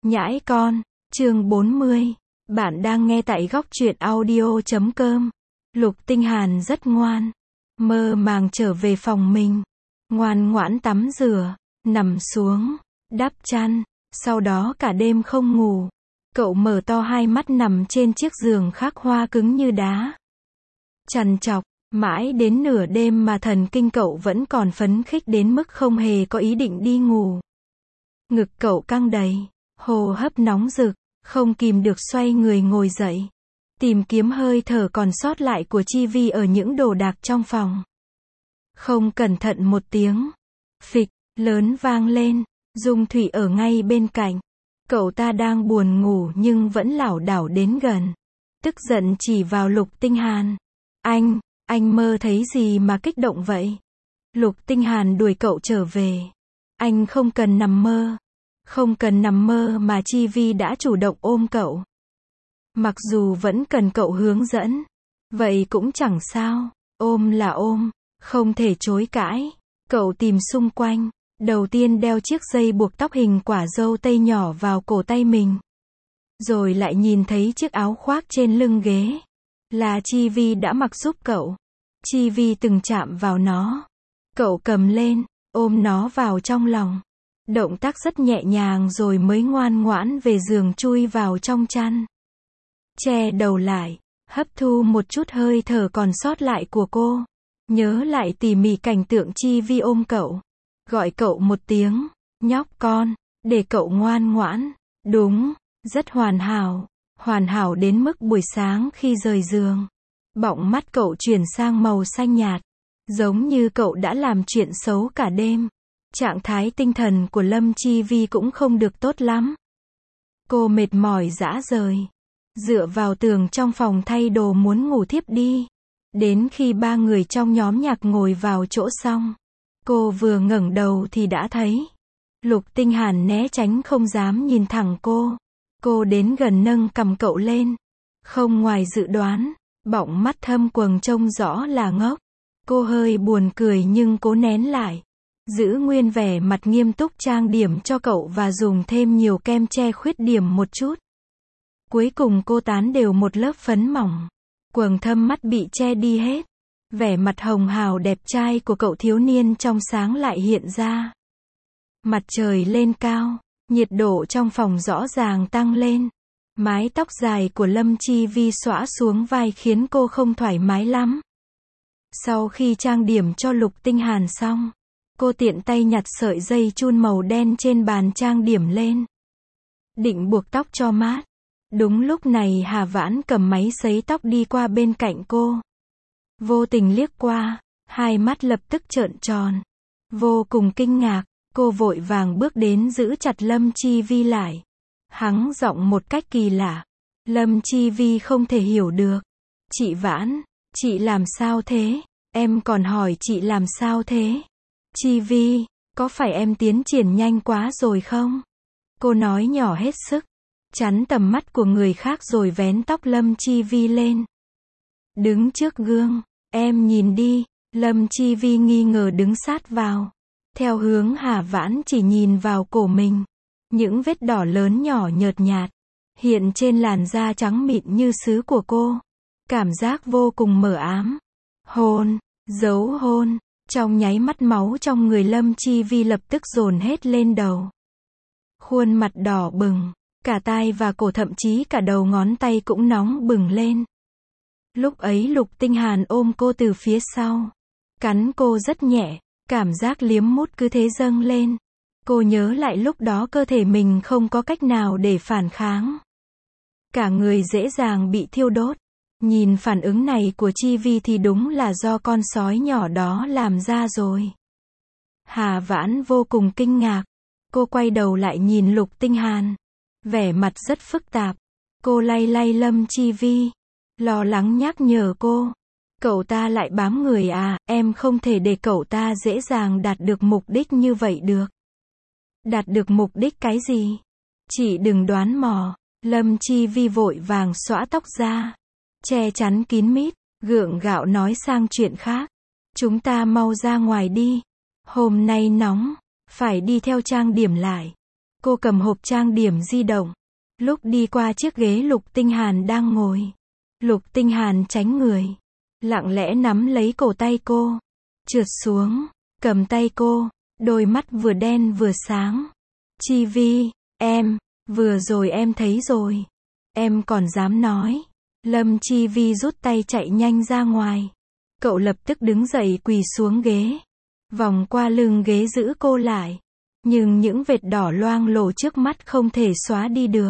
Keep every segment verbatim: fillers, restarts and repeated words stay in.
Nhãi con, chương bốn mươi. Bạn đang nghe tại góc truyện audio chấm com. Lục Tinh Hàn rất ngoan. Mơ màng trở về phòng mình. Ngoan ngoãn tắm rửa, nằm xuống, đắp chăn. Sau đó cả đêm không ngủ. Cậu mở to hai mắt nằm trên chiếc giường khắc hoa cứng như đá. Trằn trọc, mãi đến nửa đêm mà thần kinh cậu vẫn còn phấn khích đến mức không hề có ý định đi ngủ. Ngực cậu căng đầy, hô hấp nóng rực, không kìm được xoay người ngồi dậy. Tìm kiếm hơi thở còn sót lại của Chi Vi ở những đồ đạc trong phòng. Không cẩn thận một tiếng, phịch, lớn vang lên, Dung Thủy ở ngay bên cạnh. Cậu ta đang buồn ngủ nhưng vẫn lảo đảo đến gần. Tức giận chỉ vào Lục Tinh Hàn. Anh, anh mơ thấy gì mà kích động vậy? Lục Tinh Hàn đuổi cậu trở về. Anh không cần nằm mơ. Không cần nằm mơ mà Chi Vi đã chủ động ôm cậu. Mặc dù vẫn cần cậu hướng dẫn. Vậy cũng chẳng sao. Ôm là ôm. Không thể chối cãi. Cậu tìm xung quanh. Đầu tiên đeo chiếc dây buộc tóc hình quả dâu tây nhỏ vào cổ tay mình. Rồi lại nhìn thấy chiếc áo khoác trên lưng ghế. Là Chi Vi đã mặc giúp cậu. Chi Vi từng chạm vào nó. Cậu cầm lên, ôm nó vào trong lòng. Động tác rất nhẹ nhàng rồi mới ngoan ngoãn về giường chui vào trong chăn. Che đầu lại, hấp thu một chút hơi thở còn sót lại của cô. Nhớ lại tỉ mỉ cảnh tượng Chi Vi ôm cậu. Gọi cậu một tiếng, nhóc con, để cậu ngoan ngoãn. Đúng, rất hoàn hảo. Hoàn hảo đến mức buổi sáng khi rời giường. Bọng mắt cậu chuyển sang màu xanh nhạt. Giống như cậu đã làm chuyện xấu cả đêm. Trạng thái tinh thần của Lâm Chi Vi cũng không được tốt lắm. Cô mệt mỏi rã rời. Dựa vào tường trong phòng thay đồ muốn ngủ thiếp đi. Đến khi ba người trong nhóm nhạc ngồi vào chỗ xong. Cô vừa ngẩng đầu thì đã thấy. Lục Tinh Hàn né tránh không dám nhìn thẳng cô. Cô đến gần nâng cằm cậu lên. Không ngoài dự đoán. Bọng mắt thâm quầng trông rõ là ngốc. Cô hơi buồn cười nhưng cố nén lại. Giữ nguyên vẻ mặt nghiêm túc trang điểm cho cậu và dùng thêm nhiều kem che khuyết điểm một chút. Cuối cùng cô tán đều một lớp phấn mỏng. Quầng thâm mắt bị che đi hết. Vẻ mặt hồng hào đẹp trai của cậu thiếu niên trong sáng lại hiện ra. Mặt trời lên cao. Nhiệt độ trong phòng rõ ràng tăng lên. Mái tóc dài của Lâm Chi Vi xõa xuống vai khiến cô không thoải mái lắm. Sau khi trang điểm cho Lục Tinh Hàn xong, cô tiện tay nhặt sợi dây chun màu đen trên bàn trang điểm lên. Định buộc tóc cho mát. Đúng lúc này Hà Vãn cầm máy sấy tóc đi qua bên cạnh cô. Vô tình liếc qua, hai mắt lập tức trợn tròn. Vô cùng kinh ngạc, cô vội vàng bước đến giữ chặt Lâm Chi Vi lại. Hắng giọng một cách kỳ lạ. Lâm Chi Vi không thể hiểu được. Chị Vãn, chị làm sao thế? Em còn hỏi chị làm sao thế? Chi Vi, có phải em tiến triển nhanh quá rồi không? Cô nói nhỏ hết sức. Chắn tầm mắt của người khác rồi vén tóc Lâm Chi Vi lên. Đứng trước gương, em nhìn đi. Lâm Chi Vi nghi ngờ đứng sát vào. Theo hướng Hà Vãn chỉ nhìn vào cổ mình. Những vết đỏ lớn nhỏ nhợt nhạt. Hiện trên làn da trắng mịn như sứ của cô. Cảm giác vô cùng mờ ám. Hôn, dấu hôn. Trong nháy mắt máu trong người Lâm Chi Vi lập tức dồn hết lên đầu. Khuôn mặt đỏ bừng. Cả tai và cổ thậm chí cả đầu ngón tay cũng nóng bừng lên. Lúc ấy Lục Tinh Hàn ôm cô từ phía sau. Cắn cô rất nhẹ. Cảm giác liếm mút cứ thế dâng lên. Cô nhớ lại lúc đó cơ thể mình không có cách nào để phản kháng. Cả người dễ dàng bị thiêu đốt. Nhìn phản ứng này của Chi Vi thì đúng là do con sói nhỏ đó làm ra rồi. Hà Vãn vô cùng kinh ngạc. Cô quay đầu lại nhìn Lục Tinh Hàn. Vẻ mặt rất phức tạp. Cô lay lay Lâm Chi Vi. Lo lắng nhắc nhở cô. Cậu ta lại bám người à, em không thể để cậu ta dễ dàng đạt được mục đích như vậy được. Đạt được mục đích cái gì? Chị đừng đoán mò. Lâm Chi Vi vội vàng xõa tóc ra. Che chắn kín mít. Gượng gạo nói sang chuyện khác. Chúng ta mau ra ngoài đi. Hôm nay nóng. Phải đi theo trang điểm lại. Cô cầm hộp trang điểm di động. Lúc đi qua chiếc ghế Lục Tinh Hàn đang ngồi, Lục Tinh Hàn tránh người, lặng lẽ nắm lấy cổ tay cô, trượt xuống, cầm tay cô, đôi mắt vừa đen vừa sáng. Chi Vi, em, vừa rồi em thấy rồi. Em còn dám nói. Lâm Chi Vi rút tay chạy nhanh ra ngoài. Cậu lập tức đứng dậy quỳ xuống ghế, vòng qua lưng ghế giữ cô lại. Nhưng những vệt đỏ loang lổ trước mắt không thể xóa đi được.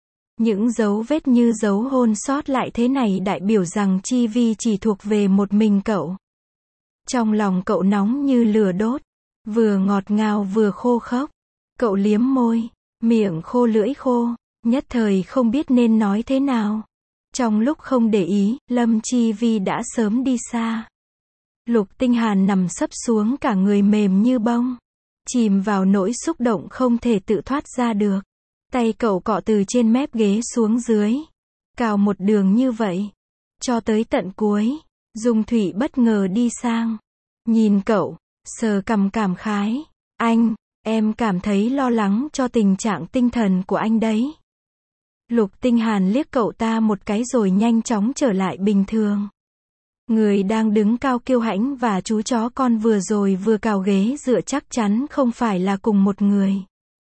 Những dấu vết như dấu hôn sót lại thế này đại biểu rằng Chi Vi chỉ thuộc về một mình cậu. Trong lòng cậu nóng như lửa đốt, vừa ngọt ngào vừa khô khốc. Cậu liếm môi, miệng khô lưỡi khô, nhất thời không biết nên nói thế nào. Trong lúc không để ý, Lâm Chi Vi đã sớm đi xa. Lục Tinh Hàn nằm sấp xuống cả người mềm như bông, chìm vào nỗi xúc động không thể tự thoát ra được. Tay cậu cọ từ trên mép ghế xuống dưới, cào một đường như vậy, cho tới tận cuối. Dung Thụy bất ngờ đi sang, nhìn cậu, sờ cằm cảm khái. Anh, em cảm thấy lo lắng cho tình trạng tinh thần của anh đấy. Lục Tinh Hàn liếc cậu ta một cái rồi nhanh chóng trở lại bình thường. Người đang đứng cao kiêu hãnh và chú chó con vừa rồi vừa cào ghế dựa chắc chắn không phải là cùng một người.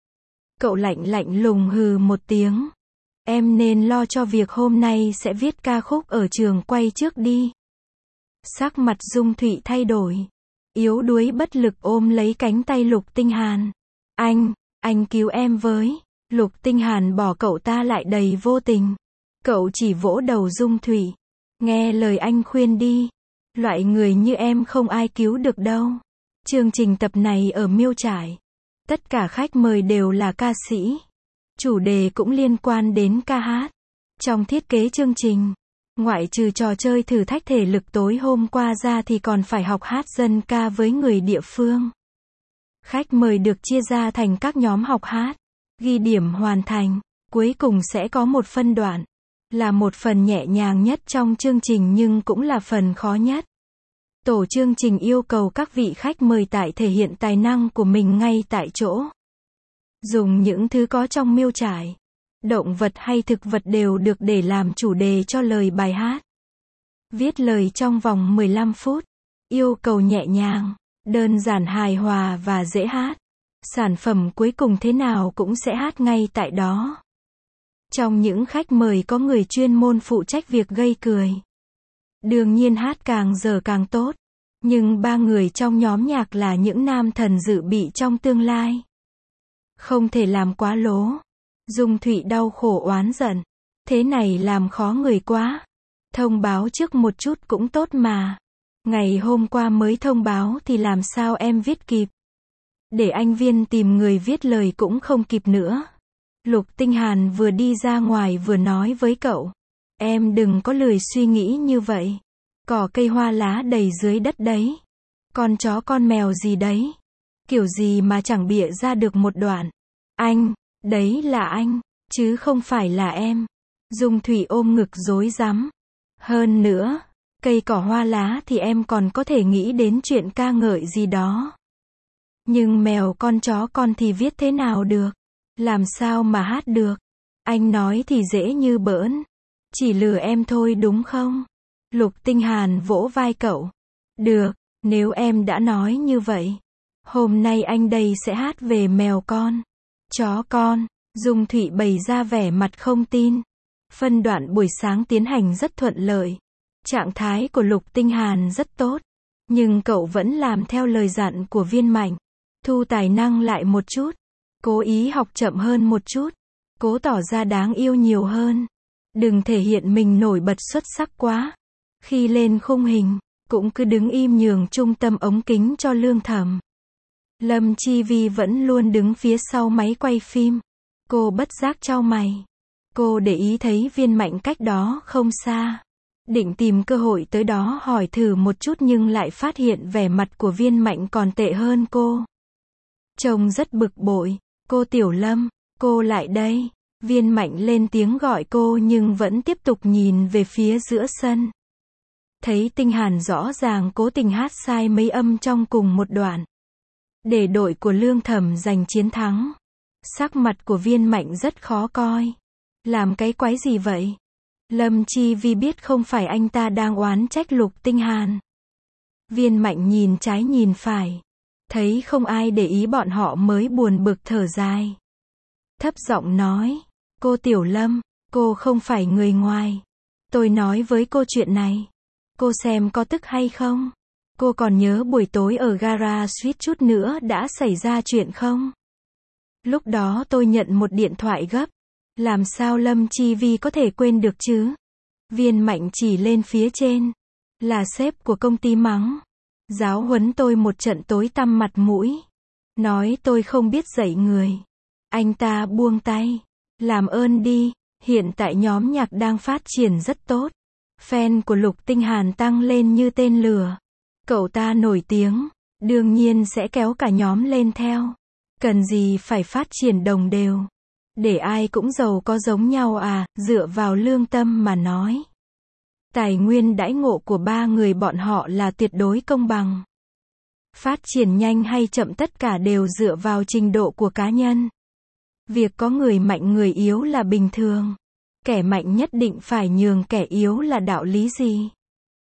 Cậu lạnh lạnh lùng hừ một tiếng. Em nên lo cho việc hôm nay sẽ viết ca khúc ở trường quay trước đi. Sắc mặt Dung Thụy thay đổi, yếu đuối bất lực ôm lấy cánh tay Lục Tinh Hàn. Anh, anh cứu em với. Lục Tinh Hàn bỏ cậu ta lại đầy vô tình. Cậu chỉ vỗ đầu Dung Thụy. Nghe lời anh khuyên đi. Loại người như em không ai cứu được đâu. Chương trình tập này ở Miêu Trải. Tất cả khách mời đều là ca sĩ. Chủ đề cũng liên quan đến ca hát. Trong thiết kế chương trình, ngoại trừ trò chơi thử thách thể lực tối hôm qua ra thì còn phải học hát dân ca với người địa phương. Khách mời được chia ra thành các nhóm học hát. Ghi điểm hoàn thành, cuối cùng sẽ có một phân đoạn. Là một phần nhẹ nhàng nhất trong chương trình nhưng cũng là phần khó nhất. Tổ chương trình yêu cầu các vị khách mời tại thể hiện tài năng của mình ngay tại chỗ. Dùng những thứ có trong Miêu Trải. Động vật hay thực vật đều được để làm chủ đề cho lời bài hát. Viết lời trong vòng mười lăm phút. Yêu cầu nhẹ nhàng, đơn giản hài hòa và dễ hát. Sản phẩm cuối cùng thế nào cũng sẽ hát ngay tại đó. Trong những khách mời có người chuyên môn phụ trách việc gây cười. Đương nhiên hát càng giờ càng tốt. Nhưng ba người trong nhóm nhạc là những nam thần dự bị trong tương lai. Không thể làm quá lố. Dung Thụy đau khổ oán giận. Thế này làm khó người quá. Thông báo trước một chút cũng tốt mà. Ngày hôm qua mới thông báo thì làm sao em viết kịp. Để anh Viên tìm người viết lời cũng không kịp nữa. Lục Tinh Hàn vừa đi ra ngoài vừa nói với cậu. Em đừng có lười suy nghĩ như vậy. Cỏ cây hoa lá đầy dưới đất đấy. Con chó con mèo gì đấy. Kiểu gì mà chẳng bịa ra được một đoạn. Anh, đấy là anh, chứ không phải là em. Dung Thụy ôm ngực rối rắm. Hơn nữa, cây cỏ hoa lá thì em còn có thể nghĩ đến chuyện ca ngợi gì đó. Nhưng mèo con chó con thì viết thế nào được? Làm sao mà hát được? Anh nói thì dễ như bỡn. Chỉ lừa em thôi đúng không? Lục Tinh Hàn vỗ vai cậu. Được, nếu em đã nói như vậy. Hôm nay anh đây sẽ hát về mèo con, chó con. Dung Thụy bày ra vẻ mặt không tin. Phân đoạn buổi sáng tiến hành rất thuận lợi. Trạng thái của Lục Tinh Hàn rất tốt. Nhưng cậu vẫn làm theo lời dặn của Viên Mạnh. Thu tài năng lại một chút. Cố ý học chậm hơn một chút. Cố tỏ ra đáng yêu nhiều hơn. Đừng thể hiện mình nổi bật xuất sắc quá. Khi lên khung hình, cũng cứ đứng im nhường trung tâm ống kính cho Lương Thẩm. Lâm Chi Vi vẫn luôn đứng phía sau máy quay phim. Cô bất giác chau mày. Cô để ý thấy Viên Mạnh cách đó không xa. Định tìm cơ hội tới đó hỏi thử một chút nhưng lại phát hiện vẻ mặt của Viên Mạnh còn tệ hơn cô. Trông rất bực bội. Cô Tiểu Lâm, cô lại đây. Viên Mạnh lên tiếng gọi cô nhưng vẫn tiếp tục nhìn về phía giữa sân. Thấy Tinh Hàn rõ ràng cố tình hát sai mấy âm trong cùng một đoạn. Để đội của Lương Thẩm giành chiến thắng. Sắc mặt của Viên Mạnh rất khó coi. Làm cái quái gì vậy? Lâm Chi Vi biết không phải anh ta đang oán trách Lục Tinh Hàn. Viên Mạnh nhìn trái nhìn phải. Thấy không ai để ý bọn họ mới buồn bực thở dài. Thấp giọng nói. Cô Tiểu Lâm, cô không phải người ngoài. Tôi nói với cô chuyện này. Cô xem có tức hay không? Cô còn nhớ buổi tối ở gara suýt chút nữa đã xảy ra chuyện không? Lúc đó tôi nhận một điện thoại gấp. Làm sao Lâm Chi Vi có thể quên được chứ? Viên Mạnh chỉ lên phía trên. Là sếp của công ty mắng. Giáo huấn tôi một trận tối tăm mặt mũi. Nói tôi không biết dạy người. Anh ta buông tay. Làm ơn đi. Hiện tại nhóm nhạc đang phát triển rất tốt. Fan của Lục Tinh Hàn tăng lên như tên lửa. Cậu ta nổi tiếng. Đương nhiên sẽ kéo cả nhóm lên theo. Cần gì phải phát triển đồng đều. Để ai cũng giàu có giống nhau à, dựa vào lương tâm mà nói. Tài nguyên đãi ngộ của ba người bọn họ là tuyệt đối công bằng. Phát triển nhanh hay chậm tất cả đều dựa vào trình độ của cá nhân. Việc có người mạnh người yếu là bình thường. Kẻ mạnh nhất định phải nhường kẻ yếu là đạo lý gì?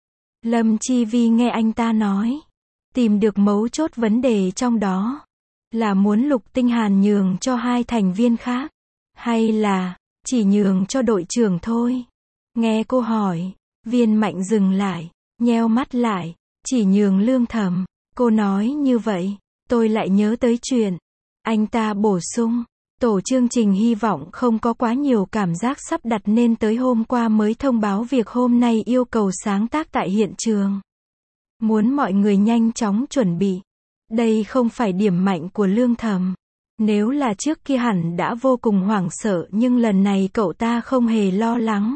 Lâm Chi Vi nghe anh ta nói. Tìm được mấu chốt vấn đề trong đó. Là muốn Lục Tinh Hàn nhường cho hai thành viên khác. Hay là, chỉ nhường cho đội trưởng thôi? Nghe cô hỏi, Viên Mạnh dừng lại, nheo mắt lại, chỉ nhường Lương Thẩm. Cô nói như vậy, tôi lại nhớ tới chuyện. Anh ta bổ sung, tổ chương trình hy vọng không có quá nhiều cảm giác sắp đặt nên tới hôm qua mới thông báo việc hôm nay yêu cầu sáng tác tại hiện trường. Muốn mọi người nhanh chóng chuẩn bị. Đây không phải điểm mạnh của Lương Thẩm. Nếu là trước kia hẳn đã vô cùng hoảng sợ nhưng lần này cậu ta không hề lo lắng.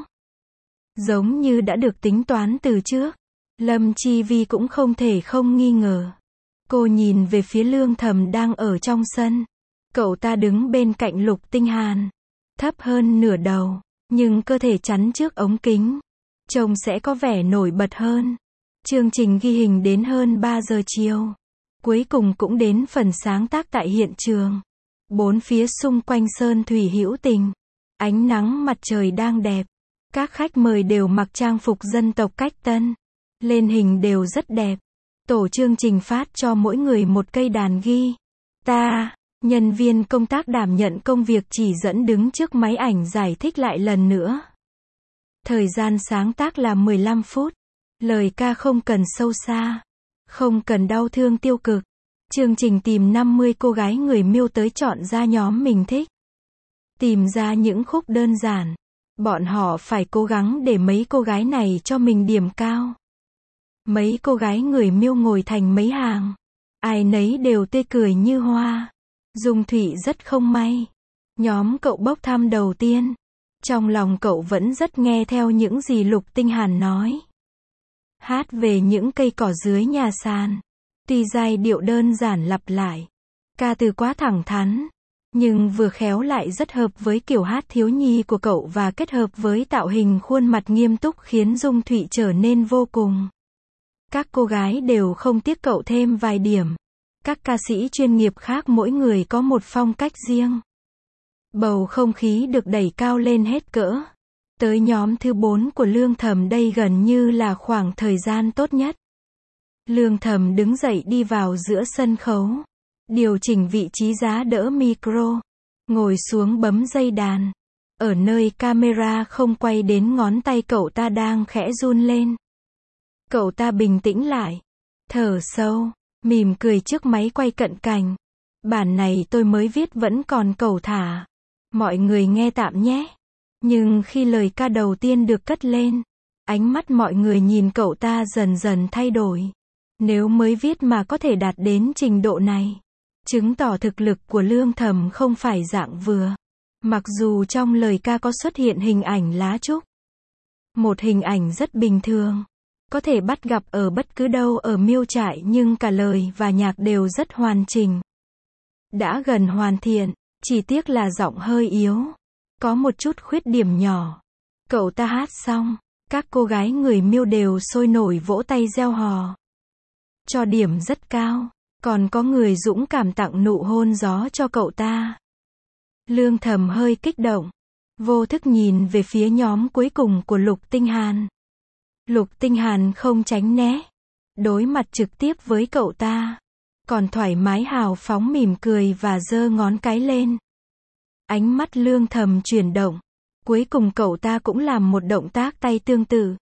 Giống như đã được tính toán từ trước. Lâm Chi Vi cũng không thể không nghi ngờ. Cô nhìn về phía Lương Thẩm đang ở trong sân. Cậu ta đứng bên cạnh Lục Tinh Hàn. Thấp hơn nửa đầu, nhưng cơ thể chắn trước ống kính. Trông sẽ có vẻ nổi bật hơn. Chương trình ghi hình đến hơn ba giờ chiều. Cuối cùng cũng đến phần sáng tác tại hiện trường. Bốn phía xung quanh sơn thủy hữu tình. Ánh nắng mặt trời đang đẹp. Các khách mời đều mặc trang phục dân tộc cách tân. Lên hình đều rất đẹp. Tổ chương trình phát cho mỗi người một cây đàn ghi. Ta, nhân viên công tác đảm nhận công việc chỉ dẫn đứng trước máy ảnh giải thích lại lần nữa. Thời gian sáng tác là mười lăm phút. Lời ca không cần sâu xa. Không cần đau thương tiêu cực. Chương trình tìm năm mươi cô gái người Miêu tới chọn ra nhóm mình thích. Tìm ra những khúc đơn giản. Bọn họ phải cố gắng để mấy cô gái này cho mình điểm cao. Mấy cô gái người Miêu ngồi thành mấy hàng. Ai nấy đều tươi cười như hoa. Dung Thụy rất không may. Nhóm cậu bốc thăm đầu tiên. Trong lòng cậu vẫn rất nghe theo những gì Lục Tinh Hàn nói. Hát về những cây cỏ dưới nhà sàn. Tuy giai điệu đơn giản lặp lại. Ca từ quá thẳng thắn. Nhưng vừa khéo lại rất hợp với kiểu hát thiếu nhi của cậu và kết hợp với tạo hình khuôn mặt nghiêm túc khiến Dung Thụy trở nên vô cùng. Các cô gái đều không tiếc cậu thêm vài điểm. Các ca sĩ chuyên nghiệp khác mỗi người có một phong cách riêng. Bầu không khí được đẩy cao lên hết cỡ. Tới nhóm thứ bốn của Lương Thẩm đây gần như là khoảng thời gian tốt nhất. Lương Thẩm đứng dậy đi vào giữa sân khấu. Điều chỉnh vị trí giá đỡ micro. Ngồi xuống bấm dây đàn. Ở nơi camera không quay đến ngón tay cậu ta đang khẽ run lên. Cậu ta bình tĩnh lại. Thở sâu. Mỉm cười trước máy quay cận cảnh. Bản này tôi mới viết vẫn còn cẩu thả. Mọi người nghe tạm nhé. Nhưng khi lời ca đầu tiên được cất lên, ánh mắt mọi người nhìn cậu ta dần dần thay đổi. Nếu mới viết mà có thể đạt đến trình độ này, chứng tỏ thực lực của Lương Thẩm không phải dạng vừa. Mặc dù trong lời ca có xuất hiện hình ảnh lá trúc. Một hình ảnh rất bình thường. Có thể bắt gặp ở bất cứ đâu ở Miêu Trại nhưng cả lời và nhạc đều rất hoàn chỉnh. Đã gần hoàn thiện, chỉ tiếc là giọng hơi yếu. Có một chút khuyết điểm nhỏ. Cậu ta hát xong, các cô gái người Miêu đều sôi nổi vỗ tay reo hò. Cho điểm rất cao, còn có người dũng cảm tặng nụ hôn gió cho cậu ta. Lương Thầm hơi kích động, vô thức nhìn về phía nhóm cuối cùng của Lục Tinh Hàn. Lục Tinh Hàn không tránh né, đối mặt trực tiếp với cậu ta, còn thoải mái hào phóng mỉm cười và giơ ngón cái lên. Ánh mắt Lương Thầm chuyển động, cuối cùng cậu ta cũng làm một động tác tay tương tự.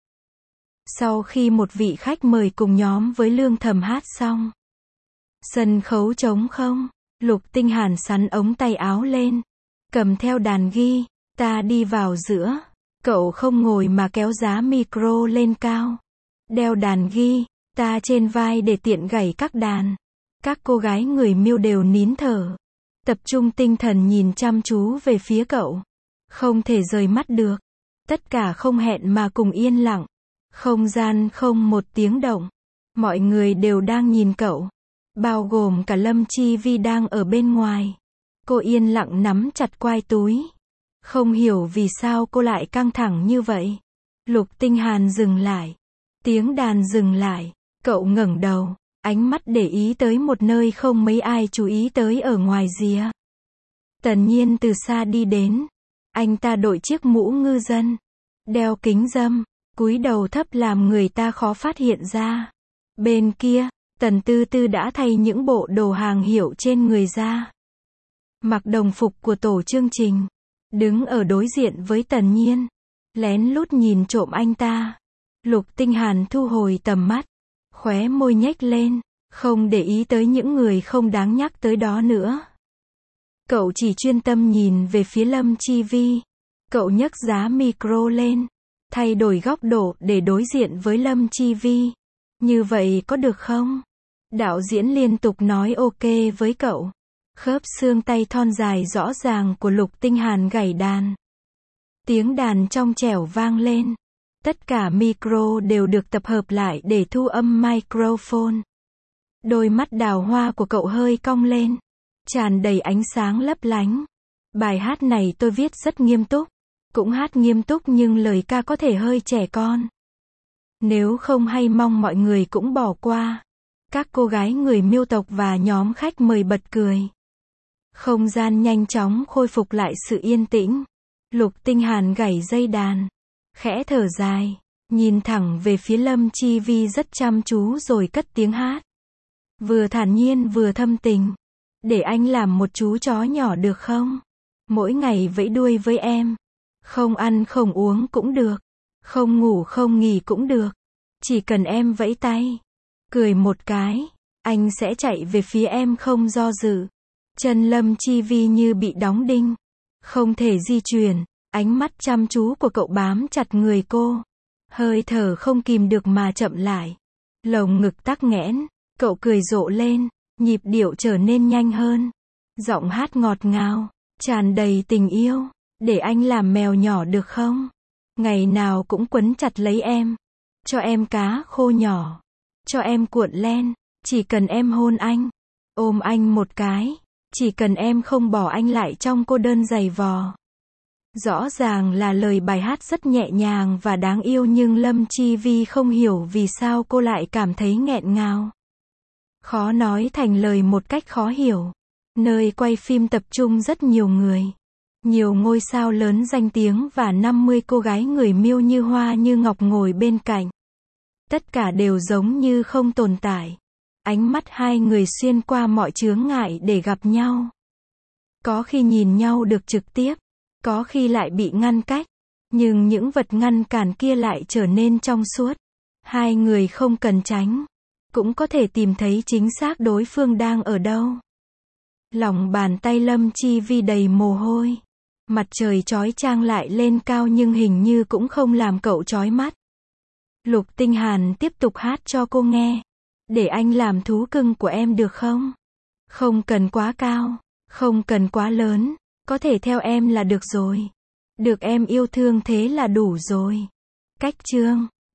Sau khi một vị khách mời cùng nhóm với Lương Thầm hát xong, sân khấu trống không, Lục Tinh Hàn xắn ống tay áo lên, cầm theo đàn ghi, ta đi vào giữa. Cậu không ngồi mà kéo giá micro lên cao, đeo đàn ghi, ta trên vai để tiện gảy các đàn. Các cô gái người Miêu đều nín thở, tập trung tinh thần nhìn chăm chú về phía cậu, không thể rời mắt được. Tất cả không hẹn mà cùng yên lặng, không gian không một tiếng động, mọi người đều đang nhìn cậu, bao gồm cả Lâm Chi Vi đang ở bên ngoài. Cô yên lặng nắm chặt quai túi, không hiểu vì sao cô lại căng thẳng như vậy. Lục Tinh Hàn dừng lại, tiếng đàn dừng lại, cậu ngẩng đầu, ánh mắt để ý tới một nơi không mấy ai chú ý tới ở ngoài rìa. Tần Nhiên từ xa đi đến, anh ta đội chiếc mũ ngư dân, đeo kính râm, cúi đầu thấp làm người ta khó phát hiện ra. Bên kia, Tần Tư Tư đã thay những bộ đồ hàng hiệu trên người ra, mặc đồng phục của tổ chương trình, đứng ở đối diện với Tần Nhiên, lén lút nhìn trộm anh ta. Lục Tinh Hàn thu hồi tầm mắt, khóe môi nhếch lên, không để ý tới những người không đáng nhắc tới đó nữa. Cậu chỉ chuyên tâm nhìn về phía Lâm Chi Vi. Cậu nhấc giá micro lên, thay đổi góc độ để đối diện với Lâm Chi Vi. Như vậy có được không? Đạo diễn liên tục nói ok với cậu. Khớp xương tay thon dài rõ ràng của Lục Tinh Hàn gảy đàn. Tiếng đàn trong trẻo vang lên. Tất cả micro đều được tập hợp lại để thu âm microphone. Đôi mắt đào hoa của cậu hơi cong lên, tràn đầy ánh sáng lấp lánh. Bài hát này tôi viết rất nghiêm túc, cũng hát nghiêm túc nhưng lời ca có thể hơi trẻ con. Nếu không hay mong mọi người cũng bỏ qua. Các cô gái người Miêu tộc và nhóm khách mời bật cười. Không gian nhanh chóng khôi phục lại sự yên tĩnh. Lục Tinh Hàn gảy dây đàn, khẽ thở dài, nhìn thẳng về phía Lâm Chi Vi rất chăm chú rồi cất tiếng hát. Vừa thản nhiên vừa thâm tình. Để anh làm một chú chó nhỏ được không? Mỗi ngày vẫy đuôi với em. Không ăn không uống cũng được. Không ngủ không nghỉ cũng được. Chỉ cần em vẫy tay, cười một cái, anh sẽ chạy về phía em không do dự. Chân Lâm Chi Vi như bị đóng đinh, không thể di chuyển. Ánh mắt chăm chú của cậu bám chặt người cô. Hơi thở không kìm được mà chậm lại. Lồng ngực tắc nghẽn, cậu cười rộ lên, nhịp điệu trở nên nhanh hơn. Giọng hát ngọt ngào, tràn đầy tình yêu. Để anh làm mèo nhỏ được không? Ngày nào cũng quấn chặt lấy em. Cho em cá khô nhỏ. Cho em cuộn len. Chỉ cần em hôn anh. Ôm anh một cái. Chỉ cần em không bỏ anh lại trong cô đơn dày vò. Rõ ràng là lời bài hát rất nhẹ nhàng và đáng yêu nhưng Lâm Chi Vi không hiểu vì sao cô lại cảm thấy nghẹn ngào. Khó nói thành lời một cách khó hiểu. Nơi quay phim tập trung rất nhiều người. Nhiều ngôi sao lớn danh tiếng và năm mươi cô gái người Miêu như hoa như ngọc ngồi bên cạnh. Tất cả đều giống như không tồn tại. Ánh mắt hai người xuyên qua mọi chướng ngại để gặp nhau. Có khi nhìn nhau được trực tiếp, có khi lại bị ngăn cách. Nhưng những vật ngăn cản kia lại trở nên trong suốt. Hai người không cần tránh, cũng có thể tìm thấy chính xác đối phương đang ở đâu. Lòng bàn tay Lâm Chi Vi đầy mồ hôi. Mặt trời chói chang lại lên cao nhưng hình như cũng không làm cậu chói mắt. Lục Tinh Hàn tiếp tục hát cho cô nghe. Để anh làm thú cưng của em được không? Không cần quá cao, không cần quá lớn, có thể theo em là được rồi. Được em yêu thương thế là đủ rồi. Cách chương